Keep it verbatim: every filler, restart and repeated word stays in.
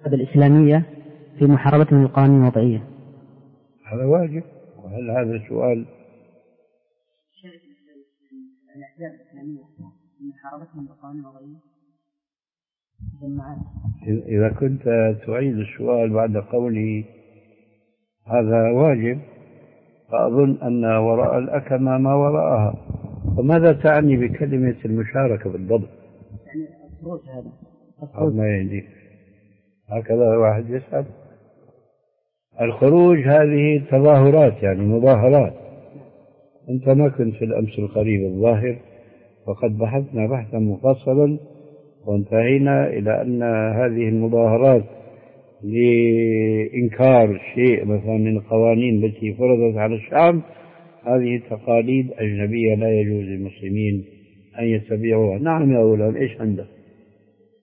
الإسلامية في محاربتهم للقوانين الوضعية؟ هذا واجب. وهل هذا سؤال؟ الأحزاب الإسلامية في محاربتهم للقوانين الوضعية. إذا كنت تعيد السؤال بعد قولي هذا واجب فأظن أن وراء الأكمة ما وراءها. وماذا تعني بكلمة المشاركة بالضبط؟ يعني الخروج هذا أو ما يهديك هكذا واحد يسأل. الخروج هذه تظاهرات يعني مظاهرات. أنت ما كنت في الأمس القريب الظاهر وقد بحثنا بحثا مفصلا وانتهينا إلى أن هذه المظاهرات لإنكار شيء مثلا من القوانين التي فرضت على الشعب هذه تقاليد أجنبية لا يجوز للمسلمين أن يتبعوها. نعم يا أولاد إيش عندك؟